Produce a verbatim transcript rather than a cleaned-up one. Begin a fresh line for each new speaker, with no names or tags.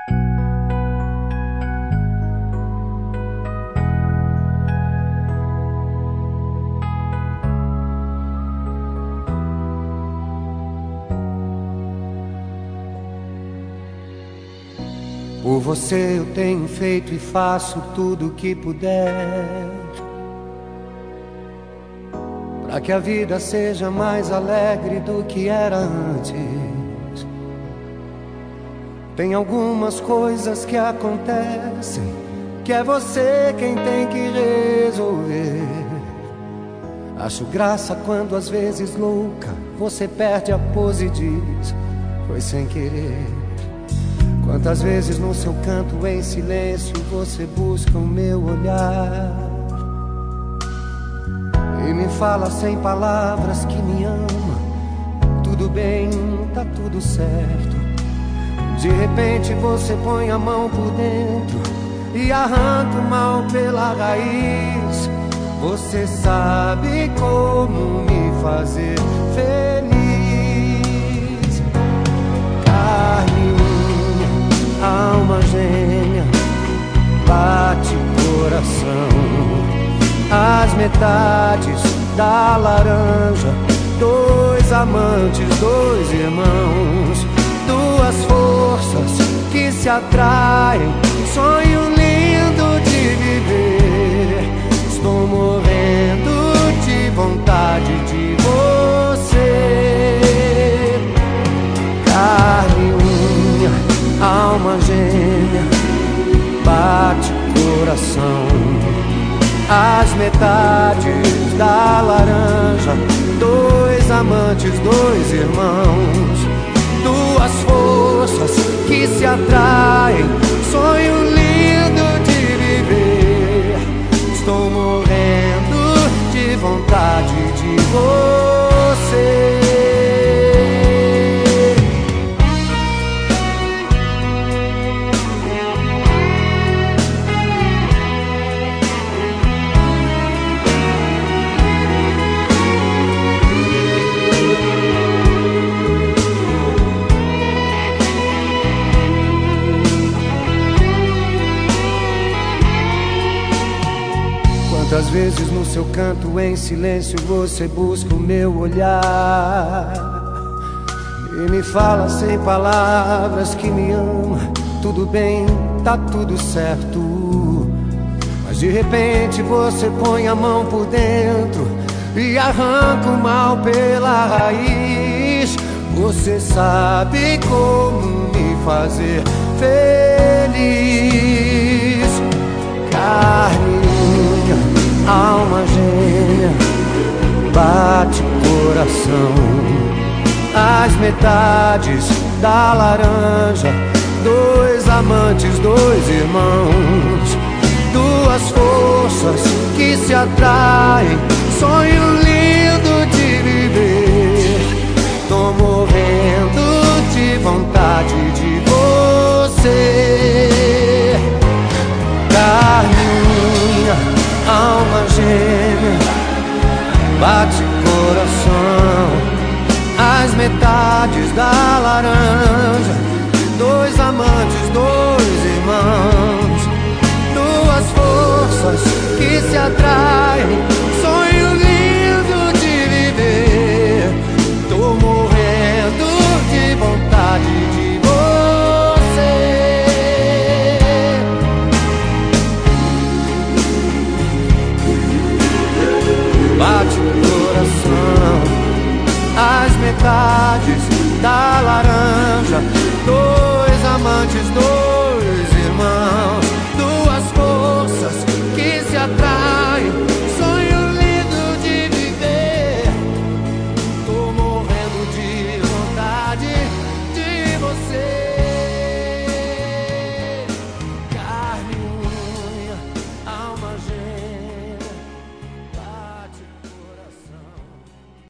Por você eu tenho feito e faço tudo o que puder, para que a vida seja mais alegre do que era antes. Tem algumas coisas que acontecem que é você quem tem que resolver. Acho graça quando às vezes louca você perde a pose e diz: foi sem querer. Quantas vezes no seu canto em silêncio você busca o meu olhar e me fala sem palavras que me ama. Tudo bem, tá tudo certo. De repente você põe a mão por dentro e arranca o mal pela raiz. Você sabe como me fazer feliz. Carne, alma gêmea, bate coração, as metades da laranja, dois amantes, dois irmãos, duas forças que se atraem, sonho lindo de viver. Estou morrendo de vontade de você. Carne, unha, alma gêmea, bate coração, as metades da laranja, dois amantes, dois irmãos, duas forças que se atraem, sonho lindo de viver. Estou morrendo de vontade de você. Quantas vezes no seu canto em silêncio você busca o meu olhar e me fala sem palavras que me ama. Tudo bem, tá tudo certo. Mas de repente você põe a mão por dentro e arranca o mal pela raiz. Você sabe como me fazer feliz. Carne, alma gêmea, bate coração, as metades da laranja, dois amantes, dois irmãos, duas forças que se atraem, sonho lindo de viver. Tô morrendo de vontade de você. Carne, alma gêmea, bate coração, as metades da laranja, dois amantes, dois irmãos, duas forças que se atraem, sonho lindo de viver. Tô morrendo de vontade de bate o coração, as metades da laranja, dois amantes, dois